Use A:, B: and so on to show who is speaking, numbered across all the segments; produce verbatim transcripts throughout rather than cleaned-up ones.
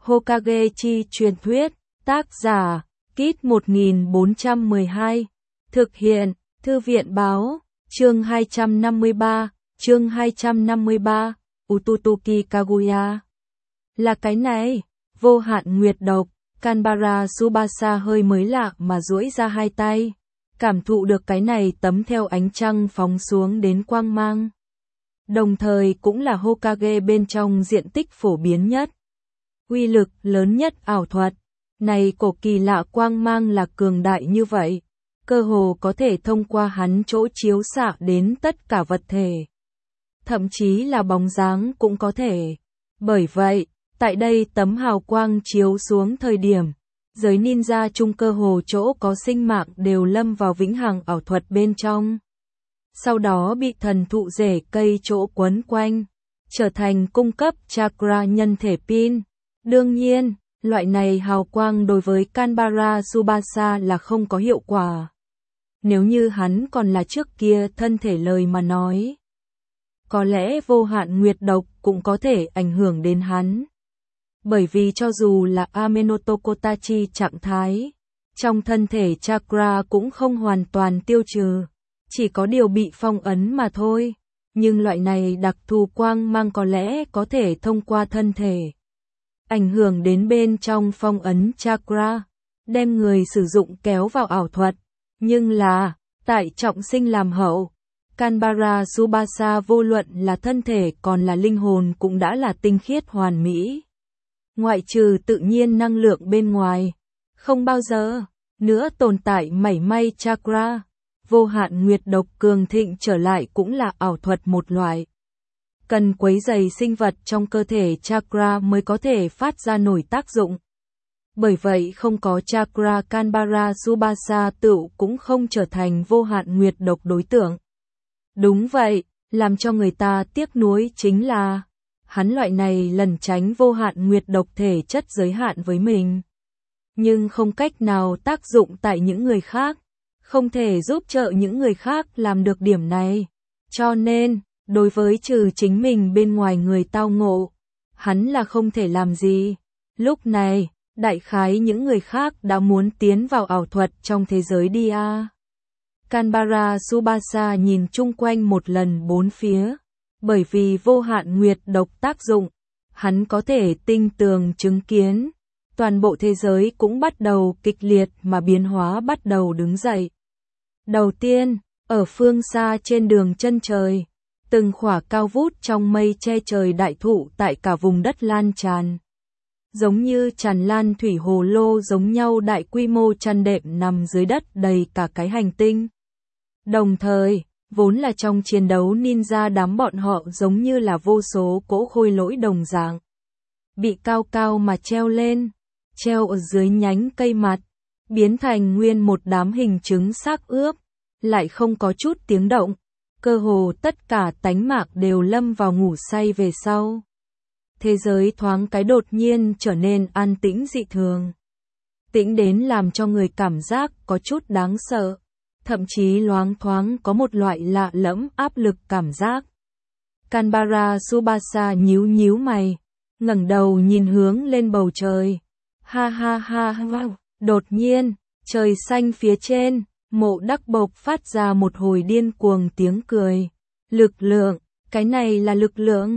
A: Hokage chi truyền thuyết, tác giả, Kit một nghìn bốn trăm mười hai, thực hiện, Thư viện báo, chương hai trăm năm mươi ba, chương hai trăm năm mươi ba, Ututuki Kaguya. Là cái này, vô hạn nguyệt độc, Kanbara Tsubasa hơi mới lạ mà duỗi ra hai tay, cảm thụ được cái này tấm theo ánh trăng phóng xuống đến quang mang. Đồng thời cũng là Hokage bên trong diện tích phổ biến nhất, uy lực lớn nhất ảo thuật. Này cổ kỳ lạ quang mang là cường đại như vậy, cơ hồ có thể thông qua hắn chỗ chiếu xạ đến tất cả vật thể. Thậm chí là bóng dáng cũng có thể. Bởi vậy, tại đây tấm hào quang chiếu xuống thời điểm, giới ninja chung cơ hồ chỗ có sinh mạng đều lâm vào vĩnh hằng ảo thuật bên trong. Sau đó bị thần thụ rễ cây chỗ quấn quanh, trở thành cung cấp chakra nhân thể pin. Đương nhiên, loại này hào quang đối với Kanbara Tsubasa là không có hiệu quả. Nếu như hắn còn là trước kia thân thể lời mà nói, có lẽ vô hạn nguyệt độc cũng có thể ảnh hưởng đến hắn. Bởi vì cho dù là Amenotokotachi trạng thái, trong thân thể chakra cũng không hoàn toàn tiêu trừ, chỉ có điều bị phong ấn mà thôi. Nhưng loại này đặc thù quang mang có lẽ có thể thông qua thân thể, ảnh hưởng đến bên trong phong ấn chakra, đem người sử dụng kéo vào ảo thuật. Nhưng là, tại trọng sinh làm hậu, Kanbara Tsubasa vô luận là thân thể còn là linh hồn cũng đã là tinh khiết hoàn mỹ. Ngoại trừ tự nhiên năng lượng bên ngoài, không bao giờ nữa tồn tại mảy may chakra. Vô hạn nguyệt độc cường thịnh trở lại cũng là ảo thuật một loại. Cần quấy rầy sinh vật trong cơ thể chakra mới có thể phát ra nổi tác dụng. Bởi vậy không có chakra Kanbara Tsubasa tựu cũng không trở thành vô hạn nguyệt độc đối tượng. Đúng vậy, làm cho người ta tiếc nuối chính là, hắn loại này lẩn tránh vô hạn nguyệt độc thể chất giới hạn với mình, nhưng không cách nào tác dụng tại những người khác, không thể giúp trợ những người khác làm được điểm này. Cho nên, đối với trừ chính mình bên ngoài người tao ngộ, hắn là không thể làm gì. Lúc này, đại khái những người khác đã muốn tiến vào ảo thuật trong thế giới đi a. Kanbara Tsubasa nhìn chung quanh một lần bốn phía, bởi vì vô hạn nguyệt độc tác dụng, hắn có thể tinh tường chứng kiến, toàn bộ thế giới cũng bắt đầu kịch liệt mà biến hóa bắt đầu đứng dậy. Đầu tiên, ở phương xa trên đường chân trời, từng khỏa cao vút trong mây che trời đại thụ tại cả vùng đất lan tràn. Giống như tràn lan thủy hồ lô giống nhau đại quy mô chăn đệm nằm dưới đất đầy cả cái hành tinh. Đồng thời, vốn là trong chiến đấu ninja đám bọn họ giống như là vô số cỗ khôi lỗi đồng dạng, bị cao cao mà treo lên, treo ở dưới nhánh cây mặt, biến thành nguyên một đám hình trứng xác ướp, lại không có chút tiếng động, cơ hồ tất cả tánh mạng đều lâm vào ngủ say về sau. Thế giới thoáng cái đột nhiên trở nên an tĩnh dị thường. Tĩnh đến làm cho người cảm giác có chút đáng sợ, thậm chí loáng thoáng có một loại lạ lẫm áp lực cảm giác. Kanbara Tsubasa nhíu nhíu mày, ngẩng đầu nhìn hướng lên bầu trời. Ha ha ha ha, đột nhiên, trời xanh phía trên, Mộ Đắc bộc phát ra một hồi điên cuồng tiếng cười. Lực lượng, cái này là lực lượng.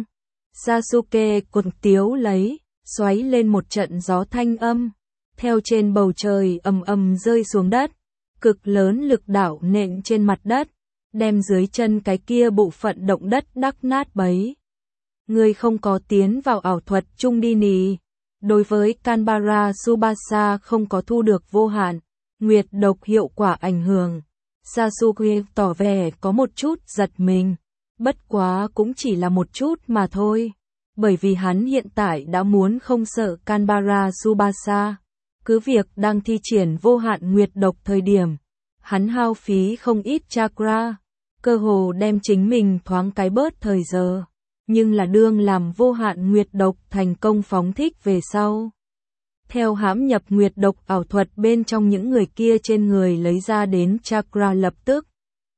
A: Sasuke cuồng tiếu lấy, xoáy lên một trận gió thanh âm, theo trên bầu trời ầm ầm rơi xuống đất, cực lớn lực đảo nện trên mặt đất, đem dưới chân cái kia bộ phận động đất đắc nát bấy. Người không có tiến vào ảo thuật chung đi nì. Đối với Kanbara Tsubasa không có thu được vô hạn nguyệt độc hiệu quả ảnh hưởng, Sasuke tỏ vẻ có một chút giật mình, bất quá cũng chỉ là một chút mà thôi, bởi vì hắn hiện tại đã muốn không sợ Kanbara Tsubasa, cứ việc đang thi triển vô hạn nguyệt độc thời điểm, hắn hao phí không ít chakra, cơ hồ đem chính mình thoáng cái bớt thời giờ, nhưng là đương làm vô hạn nguyệt độc thành công phóng thích về sau. Theo hãm nhập nguyệt độc ảo thuật bên trong những người kia trên người lấy ra đến chakra lập tức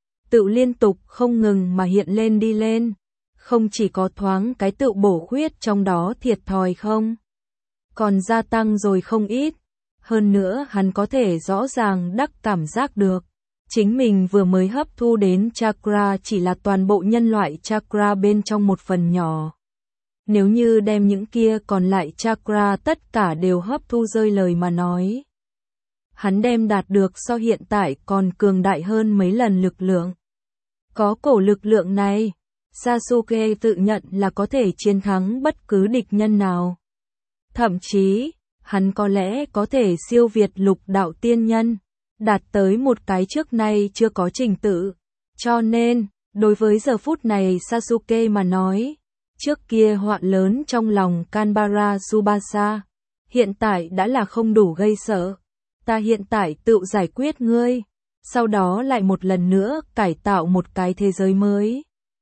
A: tự liên tục không ngừng mà hiện lên đi lên, không chỉ có thoáng cái tự bổ khuyết trong đó thiệt thòi không, còn gia tăng rồi không ít. Hơn nữa hắn có thể rõ ràng đắc cảm giác được. Chính mình vừa mới hấp thu đến chakra chỉ là toàn bộ nhân loại chakra bên trong một phần nhỏ. Nếu như đem những kia còn lại chakra tất cả đều hấp thu rơi lời mà nói. Hắn đem đạt được so hiện tại còn cường đại hơn mấy lần lực lượng. Có cổ lực lượng này, Sasuke tự nhận là có thể chiến thắng bất cứ địch nhân nào. Thậm chí, hắn có lẽ có thể siêu việt lục đạo tiên nhân, đạt tới một cái trước nay chưa có trình tự. Cho nên, đối với giờ phút này Sasuke mà nói, trước kia họa lớn trong lòng Kanbara Tsubasa, hiện tại đã là không đủ gây sợ. Ta hiện tại tự giải quyết ngươi, sau đó lại một lần nữa cải tạo một cái thế giới mới.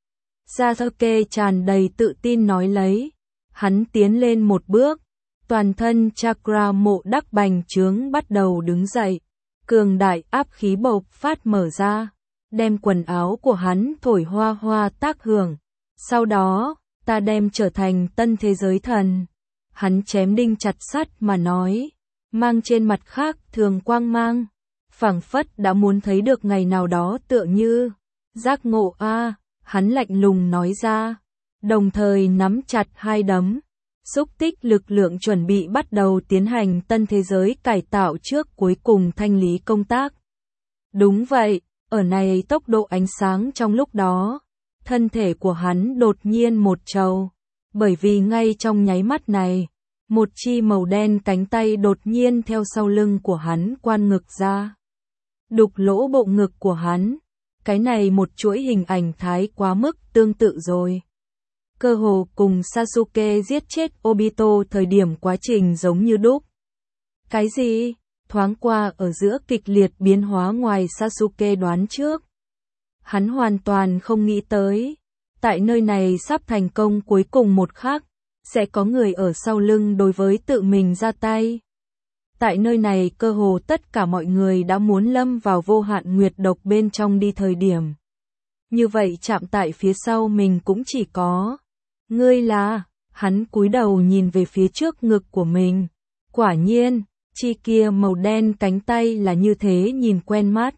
A: Sasuke tràn đầy tự tin nói lấy, hắn tiến lên một bước, toàn thân chakra mộ đắc bành trướng bắt đầu đứng dậy, cường đại áp khí bộc phát mở ra, đem quần áo của hắn thổi hoa hoa tác hưởng. Sau đó, ta đem trở thành tân thế giới thần. Hắn chém đinh chặt sắt mà nói, mang trên mặt khác thường quang mang, phảng phất đã muốn thấy được ngày nào đó tựa như giác ngộ a, hắn lạnh lùng nói ra, đồng thời nắm chặt hai đấm, xúc tích lực lượng chuẩn bị bắt đầu tiến hành tân thế giới cải tạo trước cuối cùng thanh lý công tác. Đúng vậy, ở này tốc độ ánh sáng trong lúc đó, thân thể của hắn đột nhiên một trầu, bởi vì ngay trong nháy mắt này, một chi màu đen cánh tay đột nhiên theo sau lưng của hắn quan ngực ra, đục lỗ bộ ngực của hắn. Cái này một chuỗi hình ảnh thái quá mức tương tự rồi. Cơ hồ cùng Sasuke giết chết Obito thời điểm quá trình giống như đúc. Cái gì? Thoáng qua ở giữa kịch liệt biến hóa ngoài Sasuke đoán trước. Hắn hoàn toàn không nghĩ tới. Tại nơi này sắp thành công cuối cùng một khắc, sẽ có người ở sau lưng đối với tự mình ra tay. Tại nơi này cơ hồ tất cả mọi người đã muốn lâm vào vô hạn nguyệt độc bên trong đi thời điểm. Như vậy chạm tại phía sau mình cũng chỉ có. Ngươi là, hắn cúi đầu nhìn về phía trước ngực của mình. Quả nhiên, chi kia màu đen cánh tay là như thế nhìn quen mắt.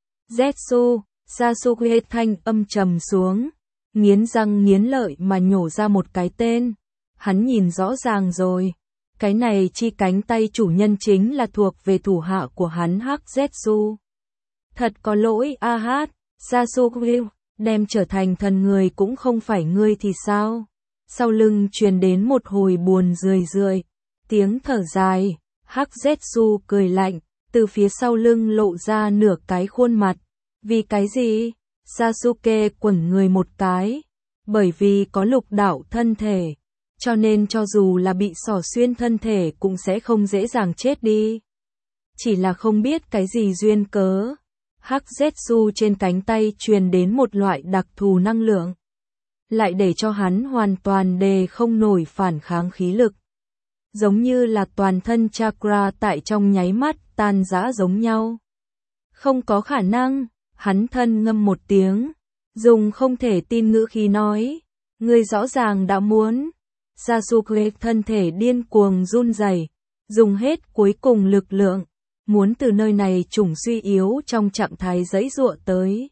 A: Zetsu, Sasuke thanh âm trầm xuống, nghiến răng nghiến lợi mà nhổ ra một cái tên. Hắn nhìn rõ ràng rồi. Cái này chi cánh tay chủ nhân chính là thuộc về thủ hạ của hắn Hắc Zetsu. Thật có lỗi a hát, Sasuke, đem trở thành thần người cũng không phải ngươi thì sao? Sau lưng truyền đến một hồi buồn rười rượi, tiếng thở dài, Hắc Zetsu cười lạnh, từ phía sau lưng lộ ra nửa cái khuôn mặt. Vì cái gì? Sasuke quẩn người một cái, bởi vì có lục đạo thân thể. Cho nên cho dù là bị xỏ xuyên thân thể cũng sẽ không dễ dàng chết đi. Chỉ là không biết cái gì duyên cớ. Hắc Zetsu trên cánh tay truyền đến một loại đặc thù năng lượng. Lại để cho hắn hoàn toàn đề không nổi phản kháng khí lực. Giống như là toàn thân chakra tại trong nháy mắt tan rã giống nhau. Không có khả năng, hắn thân ngâm một tiếng. Dùng không thể tin ngữ khí nói. Ngươi rõ ràng đã muốn. Sasuke thân thể điên cuồng run rẩy, dùng hết cuối cùng lực lượng, muốn từ nơi này trùng suy yếu trong trạng thái giãy giụa tới.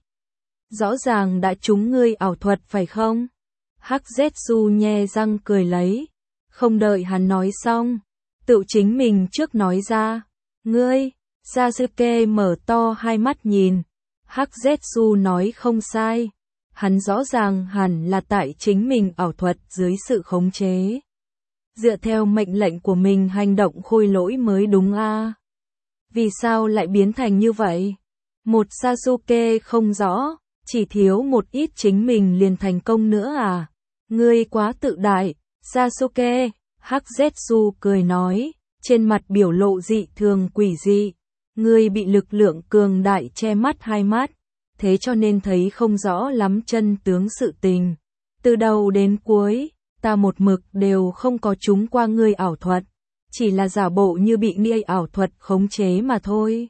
A: Rõ ràng đã trúng ngươi ảo thuật phải không? Hắc Zetsu nhe răng cười lấy, không đợi hắn nói xong, tự chính mình trước nói ra, ngươi, Sasuke mở to hai mắt nhìn, Hắc Zetsu nói không sai. Hắn rõ ràng hẳn là tại chính mình ảo thuật dưới sự khống chế. Dựa theo mệnh lệnh của mình hành động khôi lỗi mới đúng a. Vì sao lại biến thành như vậy? Một Sasuke không rõ, chỉ thiếu một ít chính mình liền thành công nữa à? Ngươi quá tự đại, Sasuke, Hắc Zetsu cười nói, trên mặt biểu lộ dị thường quỷ dị. Ngươi bị lực lượng cường đại che mắt hai mắt. Thế cho nên thấy không rõ lắm chân tướng sự tình. Từ đầu đến cuối, ta một mực đều không có trúng qua ngươi ảo thuật, chỉ là giả bộ như bị ngươi ảo thuật khống chế mà thôi.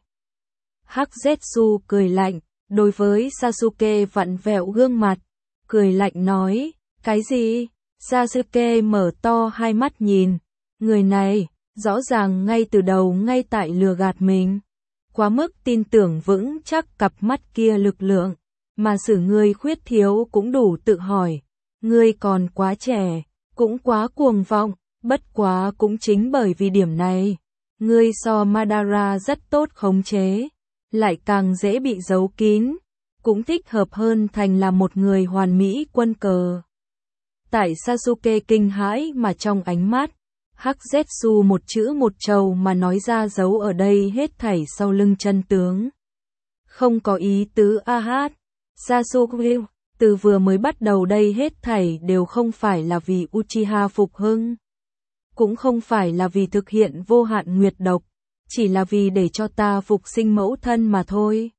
A: Hắc Zetsu cười lạnh, đối với Sasuke vặn vẹo gương mặt, cười lạnh nói, cái gì? Sasuke mở to hai mắt nhìn, người này, Rõ ràng ngay từ đầu ngay tại lừa gạt mình. Quá mức tin tưởng vững chắc cặp mắt kia lực lượng, mà xử ngươi khuyết thiếu cũng đủ tự hỏi. Ngươi còn quá trẻ, cũng quá cuồng vọng, bất quá cũng chính bởi vì điểm này. Ngươi so Madara rất tốt khống chế, lại càng dễ bị giấu kín, cũng thích hợp hơn thành là một người hoàn mỹ quân cờ. Tại Sasuke kinh hãi mà trong ánh mắt, Hắc Zetsu một chữ một trầu mà nói ra giấu ở đây hết thảy sau lưng chân tướng. Không có ý tứ a hát, Sasuke, từ vừa mới bắt đầu đây hết thảy đều không phải là vì Uchiha phục hưng. Cũng không phải là vì thực hiện vô hạn nguyệt độc, chỉ là vì để cho ta phục sinh mẫu thân mà thôi.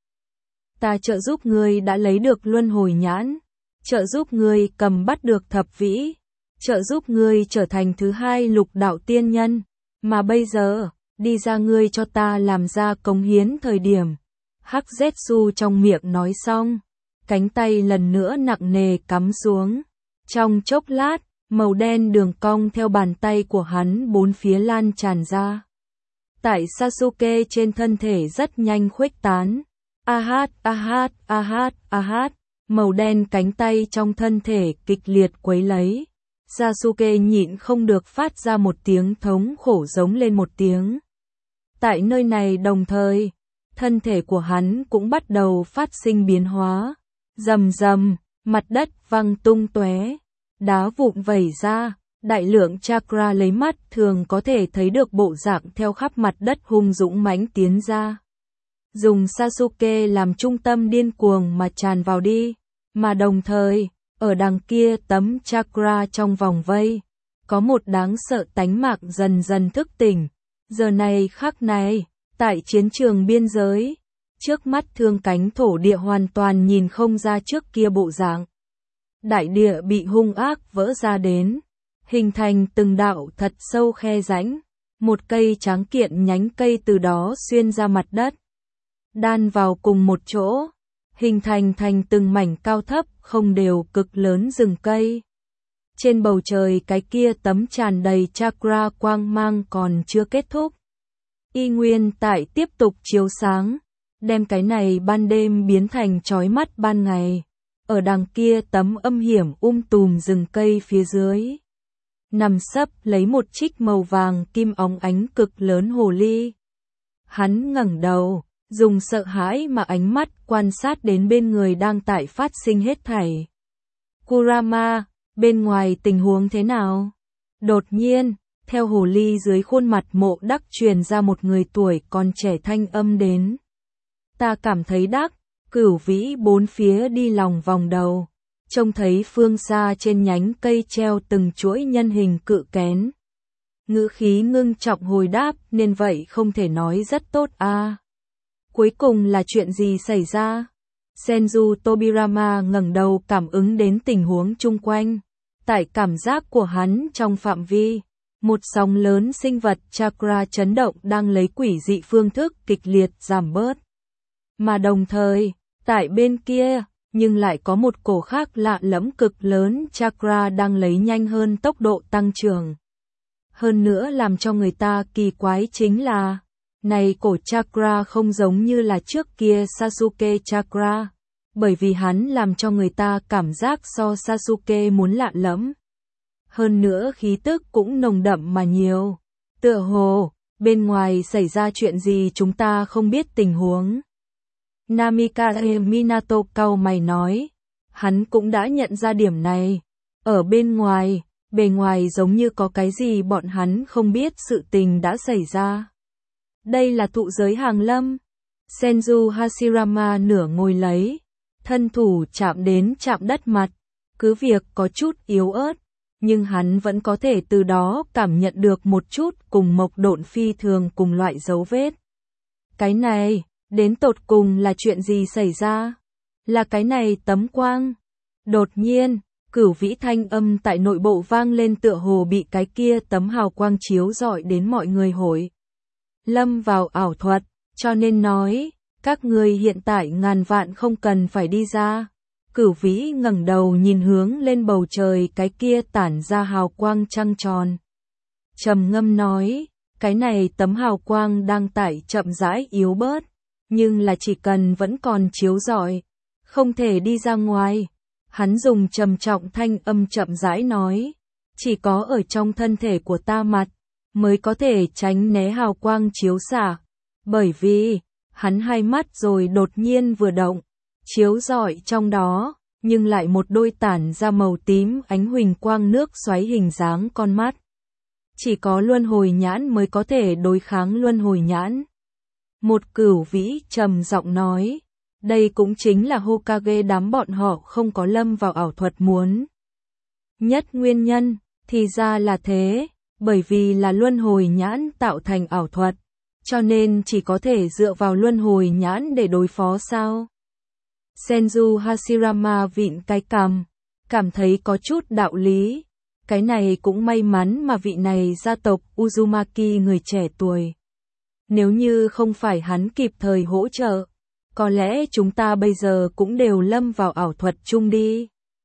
A: Ta trợ giúp ngươi đã lấy được luân hồi nhãn, trợ giúp ngươi cầm bắt được thập vĩ, trợ giúp ngươi trở thành thứ hai lục đạo tiên nhân, mà bây giờ, đi ra ngươi cho ta làm ra cống hiến thời điểm. Hắc Zetsu trong miệng nói xong, cánh tay lần nữa nặng nề cắm xuống. Trong chốc lát, màu đen đường cong theo bàn tay của hắn bốn phía lan tràn ra. Tại Sasuke trên thân thể rất nhanh khuếch tán. A hát, a hát, a hát, a hát, màu đen cánh tay trong thân thể kịch liệt quấy lấy. Sasuke nhịn không được phát ra một tiếng thống khổ giống lên một tiếng. Tại nơi này đồng thời, thân thể của hắn cũng bắt đầu phát sinh biến hóa. Rầm rầm, mặt đất văng tung tóe, đá vụn vẩy ra, đại lượng chakra lấy mắt thường có thể thấy được bộ dạng theo khắp mặt đất hung dũng mãnh tiến ra. Dùng Sasuke làm trung tâm điên cuồng mà tràn vào đi, mà đồng thời, ở đằng kia tấm chakra trong vòng vây, có một đáng sợ tánh mạng dần dần thức tỉnh. Giờ này khắc này, tại chiến trường biên giới, trước mắt thương cánh thổ địa hoàn toàn nhìn không ra trước kia bộ dạng. Đại địa bị hung ác vỡ ra đến, hình thành từng đạo thật sâu khe rãnh, một cây tráng kiện nhánh cây từ đó xuyên ra mặt đất, đan vào cùng một chỗ, hình thành thành từng mảnh cao thấp không đều cực lớn rừng cây. Trên bầu trời cái kia tấm tràn đầy chakra quang mang còn chưa kết thúc. Y nguyên tại tiếp tục chiếu sáng, đem cái này ban đêm biến thành chói mắt ban ngày. Ở đằng kia tấm âm hiểm um tùm rừng cây phía dưới, nằm sấp lấy một trích màu vàng kim óng ánh cực lớn hồ ly. Hắn ngẩng đầu, dùng sợ hãi mà ánh mắt quan sát đến bên người đang tại phát sinh hết thảy. Kurama, bên ngoài tình huống thế nào? Đột nhiên, theo hồ ly dưới khuôn mặt Mộ Đắc truyền ra một người tuổi còn trẻ thanh âm đến. Ta cảm thấy Đắc, Cửu Vĩ bốn phía đi lòng vòng đầu, trông thấy phương xa trên nhánh cây treo từng chuỗi nhân hình cự kén. Ngữ khí ngưng trọng hồi đáp, nên vậy không thể nói rất tốt a. À. Cuối cùng là chuyện gì xảy ra? Senju Tobirama ngẩng đầu cảm ứng đến tình huống chung quanh. Tại cảm giác của hắn trong phạm vi, một sóng lớn sinh vật chakra chấn động đang lấy quỷ dị phương thức kịch liệt giảm bớt. Mà đồng thời, tại bên kia, nhưng lại có một cổ khác lạ lẫm cực lớn chakra đang lấy nhanh hơn tốc độ tăng trưởng. Hơn nữa làm cho người ta kỳ quái chính là, này cổ chakra không giống như là trước kia Sasuke chakra, bởi vì hắn làm cho người ta cảm giác so Sasuke muốn lạ lẫm. Hơn nữa khí tức cũng nồng đậm mà nhiều. Tựa hồ, bên ngoài xảy ra chuyện gì chúng ta không biết tình huống. Namikaze Minato cau mày nói, hắn cũng đã nhận ra điểm này. Ở bên ngoài, bề ngoài giống như có cái gì bọn hắn không biết sự tình đã xảy ra. Đây là thụ giới hàng lâm. Senju Hashirama nửa ngồi lấy, thân thủ chạm đến chạm đất mặt, cứ việc có chút yếu ớt, nhưng hắn vẫn có thể từ đó cảm nhận được một chút cùng mộc độn phi thường cùng loại dấu vết. Cái này, đến tột cùng là chuyện gì xảy ra? Là cái này tấm quang. Đột nhiên, Cửu Vĩ thanh âm tại nội bộ vang lên tựa hồ bị cái kia tấm hào quang chiếu rọi đến mọi người hội. Lâm vào ảo thuật, cho nên nói, các người hiện tại ngàn vạn không cần phải đi ra. Cửu Vĩ ngẩng đầu nhìn hướng lên bầu trời cái kia tản ra hào quang trăng tròn. Trầm ngâm nói, Cái này tấm hào quang đang tải chậm rãi yếu bớt, nhưng là chỉ cần vẫn còn chiếu rọi, không thể đi ra ngoài. Hắn dùng trầm trọng thanh âm chậm rãi nói, chỉ có ở trong thân thể của ta mặt, mới có thể tránh né hào quang chiếu xạ. Bởi vì, hắn hai mắt rồi đột nhiên vừa động, chiếu rọi trong đó, nhưng lại một đôi tản ra màu tím ánh huỳnh quang nước xoáy hình dáng con mắt. Chỉ có luân hồi nhãn mới có thể đối kháng luân hồi nhãn. Một cửu vĩ trầm giọng nói, đây cũng chính là Hokage đám bọn họ không có lâm vào ảo thuật muốn nhất nguyên nhân, thì ra là thế, bởi vì là luân hồi nhãn tạo thành ảo thuật, cho nên chỉ có thể dựa vào luân hồi nhãn để đối phó sao? Senju Hashirama vịn cái cằm, cảm thấy có chút đạo lý. Cái này cũng may mắn mà vị này gia tộc Uzumaki người trẻ tuổi. Nếu như không phải hắn kịp thời hỗ trợ, có lẽ chúng ta bây giờ cũng đều lâm vào ảo thuật chung đi.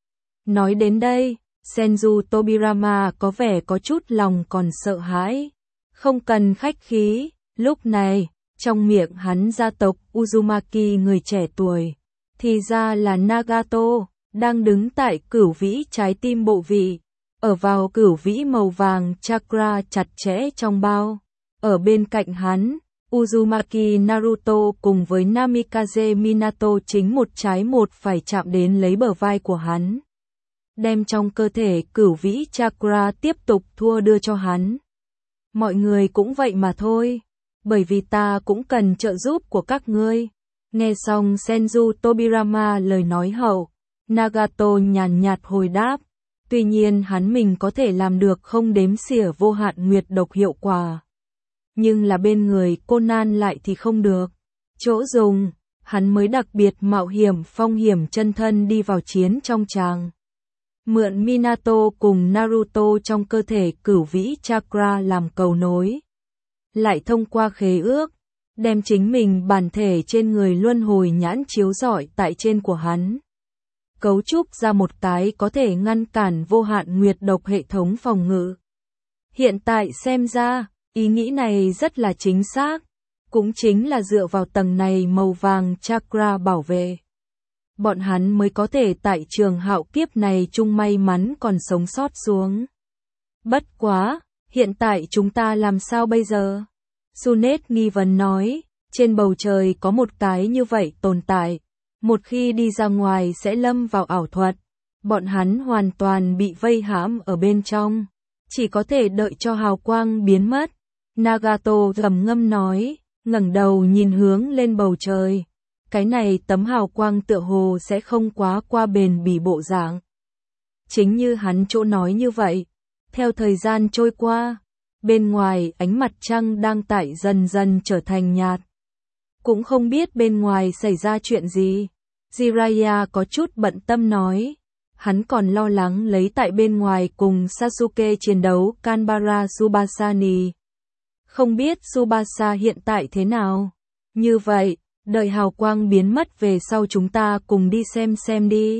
A: Nói đến đây, Senju Tobirama có vẻ có chút lòng còn sợ hãi. Không cần khách khí, lúc này, trong miệng hắn gia tộc Uzumaki người trẻ tuổi, thì ra là Nagato, đang đứng tại cửu vĩ trái tim bộ vị, ở vào cửu vĩ màu vàng chakra chặt chẽ trong bao. Ở bên cạnh hắn, Uzumaki Naruto cùng với Namikaze Minato chính một trái một phải chạm đến lấy bờ vai của hắn, đem trong cơ thể cửu vĩ chakra tiếp tục thua đưa cho hắn. Mọi người cũng vậy mà thôi, bởi vì ta cũng cần trợ giúp của các ngươi. Nghe xong Senju Tobirama lời nói hậu, Nagato nhàn nhạt hồi đáp, tuy nhiên hắn mình có thể làm được không đếm xỉa vô hạn nguyệt độc hiệu quả. Nhưng là bên người Conan lại thì không được. Chỗ dùng, hắn mới đặc biệt mạo hiểm phong hiểm chân thân đi vào chiến trong tràng. Mượn Minato cùng Naruto trong cơ thể cửu vĩ chakra làm cầu nối. Lại thông qua khế ước, đem chính mình bản thể trên người luân hồi nhãn chiếu rọi tại trên của hắn. Cấu trúc ra một cái có thể ngăn cản vô hạn nguyệt độc hệ thống phòng ngự. Hiện tại xem ra, ý nghĩ này rất là chính xác, cũng chính là dựa vào tầng này màu vàng chakra bảo vệ. Bọn hắn mới có thể tại trường hạo kiếp này chung may mắn còn sống sót xuống. Bất quá, hiện tại chúng ta làm sao bây giờ? Sunet nghi vấn nói, trên bầu trời có một cái như vậy tồn tại, một khi đi ra ngoài sẽ lâm vào ảo thuật, bọn hắn hoàn toàn bị vây hãm ở bên trong, chỉ có thể đợi cho hào quang biến mất. Nagato gầm ngâm nói, ngẩng đầu nhìn hướng lên bầu trời. Cái này tấm hào quang tựa hồ sẽ không quá qua bền bỉ bộ dạng. Chính như hắn chỗ nói như vậy, theo thời gian trôi qua, bên ngoài ánh mặt trăng đang tại dần dần trở thành nhạt. Cũng không biết bên ngoài xảy ra chuyện gì. Jiraiya có chút bận tâm nói, hắn còn lo lắng lấy tại bên ngoài cùng Sasuke chiến đấu Kanbara Tsubasani. Không biết Tsubasa hiện tại thế nào? Như vậy, đợi hào quang biến mất về sau chúng ta cùng đi xem xem đi.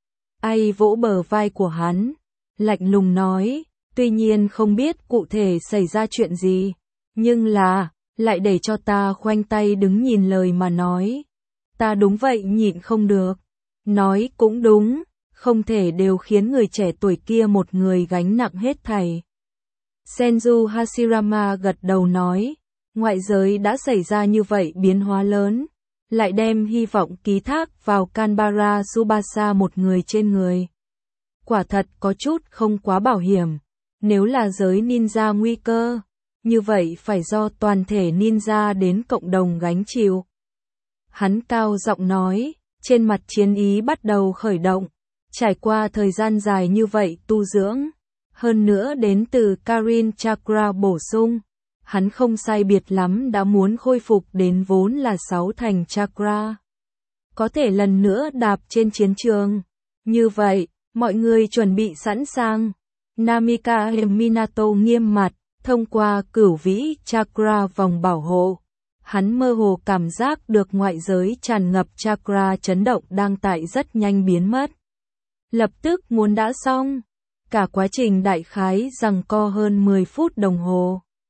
A: Ai vỗ bờ vai của hắn, lạnh lùng nói, tuy nhiên không biết cụ thể xảy ra chuyện gì, nhưng là, lại để cho ta khoanh tay đứng nhìn lời mà nói. Ta đúng vậy nhịn không được. Nói cũng đúng, không thể đều khiến người trẻ tuổi kia một người gánh nặng hết thảy. Senju Hashirama gật đầu nói, ngoại giới đã xảy ra như vậy biến hóa lớn, lại đem hy vọng ký thác vào Kanbara Tsubasa một người trên người. Quả thật có chút không quá bảo hiểm, nếu là giới ninja nguy cơ, như vậy phải do toàn thể ninja đến cộng đồng gánh chịu. Hắn cao giọng nói, trên mặt chiến ý bắt đầu khởi động, trải qua thời gian dài như vậy tu dưỡng, hơn nữa đến từ Karin Chakra bổ sung, hắn không sai biệt lắm đã muốn khôi phục đến vốn là sáu thành chakra. Có thể lần nữa đạp trên chiến trường. Như vậy, mọi người chuẩn bị sẵn sàng. Namika Minato nghiêm mặt, thông qua cửu vĩ chakra vòng bảo hộ. Hắn mơ hồ cảm giác được ngoại giới tràn ngập chakra chấn động đang tại rất nhanh biến mất. Lập tức muốn đã xong. Cả quá trình đại khái giằng co hơn mười phút đồng hồ.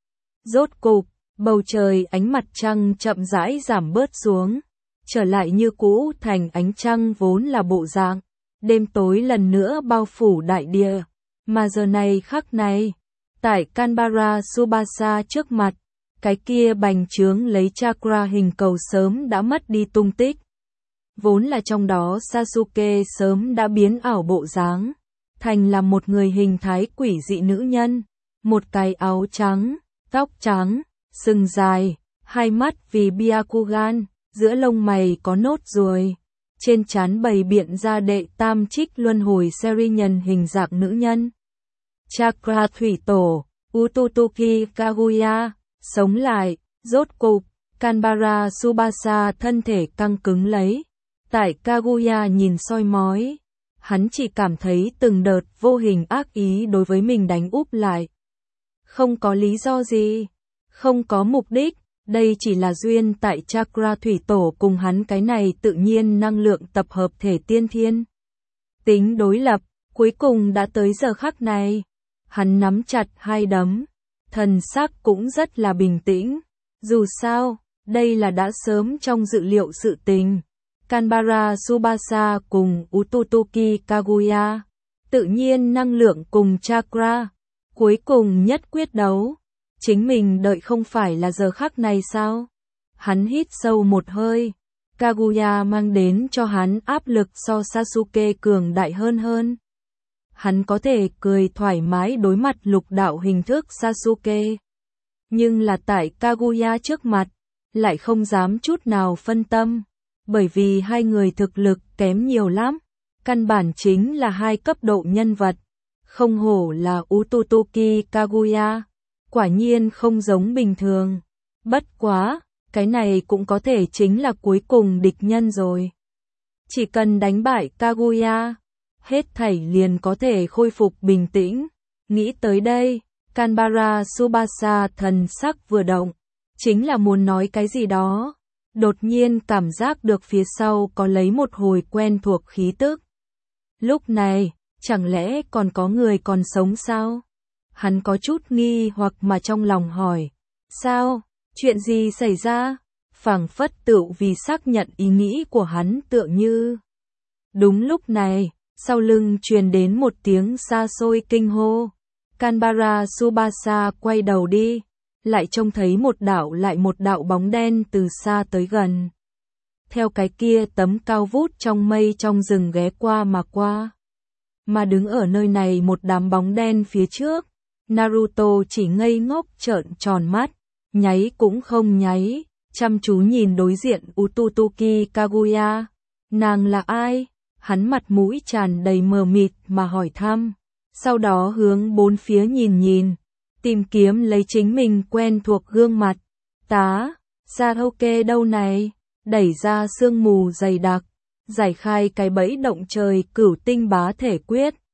A: Rốt cục, bầu trời ánh mặt trăng chậm rãi giảm bớt xuống, trở lại như cũ thành ánh trăng vốn là bộ dạng. Đêm tối lần nữa bao phủ đại địa, mà giờ này khắc này, tại Canberra Tsubasa trước mặt, cái kia bành trướng lấy chakra hình cầu sớm đã mất đi tung tích. Vốn là trong đó Sasuke sớm đã biến ảo bộ dáng, thành là một người hình thái quỷ dị nữ nhân, một cái áo trắng, tóc trắng, sừng dài, hai mắt vì Byakugan, giữa lông mày có nốt ruồi, trên trán bày biện ra đệ tam trích luân hồi series nhân hình dạng nữ nhân. Chakra thủy tổ, Ututuki Kaguya, sống lại, rốt cục, Canberra Tsubasa thân thể căng cứng lấy. Tại Kaguya nhìn soi mói, hắn chỉ cảm thấy từng đợt vô hình ác ý đối với mình đánh úp lại. Không có lý do gì, không có mục đích, đây chỉ là duyên tại chakra thủy tổ cùng hắn cái này tự nhiên năng lượng tập hợp thể tiên thiên. Tính đối lập, cuối cùng đã tới giờ khắc này. Hắn nắm chặt hai đấm, thần sắc cũng rất là bình tĩnh. Dù sao, đây là đã sớm trong dự liệu sự tình. Canberra Tsubasa cùng Ututuki Kaguya, tự nhiên năng lượng cùng chakra, cuối cùng nhất quyết đấu. Chính mình đợi không phải là giờ khắc này sao? Hắn hít sâu một hơi, Kaguya mang đến cho hắn áp lực so Sasuke cường đại hơn hơn. Hắn có thể cười thoải mái đối mặt lục đạo hình thức Sasuke. Nhưng là tại Kaguya trước mặt, lại không dám chút nào phân tâm. Bởi vì hai người thực lực kém nhiều lắm, căn bản chính là hai cấp độ nhân vật, không hổ là Ututuki Kaguya, quả nhiên không giống bình thường. Bất quá, cái này cũng có thể chính là cuối cùng địch nhân rồi. Chỉ cần đánh bại Kaguya, hết thảy liền có thể khôi phục bình tĩnh. Nghĩ tới đây, Canberra Tsubasa thần sắc vừa động, chính là muốn nói cái gì đó. Đột nhiên cảm giác được phía sau có lấy một hồi quen thuộc khí tức. Lúc này, chẳng lẽ còn có người còn sống sao? Hắn có chút nghi hoặc mà trong lòng hỏi. Sao? Chuyện gì xảy ra? Phảng phất tựu vì xác nhận ý nghĩ của hắn tựa như. Đúng lúc này, sau lưng truyền đến một tiếng xa xôi kinh hô. Canberra Tsubasa quay đầu đi. Lại trông thấy một đạo lại một đạo bóng đen từ xa tới gần. Theo cái kia tấm cao vút trong mây trong rừng ghé qua mà qua. Mà đứng ở nơi này một đám bóng đen phía trước, Naruto chỉ ngây ngốc trợn tròn mắt, nháy cũng không nháy, chăm chú nhìn đối diện Ututuki Kaguya. Nàng là ai? Hắn mặt mũi tràn đầy mờ mịt mà hỏi thăm, sau đó hướng bốn phía nhìn nhìn. Tìm kiếm lấy chính mình quen thuộc gương mặt. Tá, Sasuke đâu này? Đẩy ra sương mù dày đặc, giải khai cái bẫy động trời cửu tinh bá thể quyết.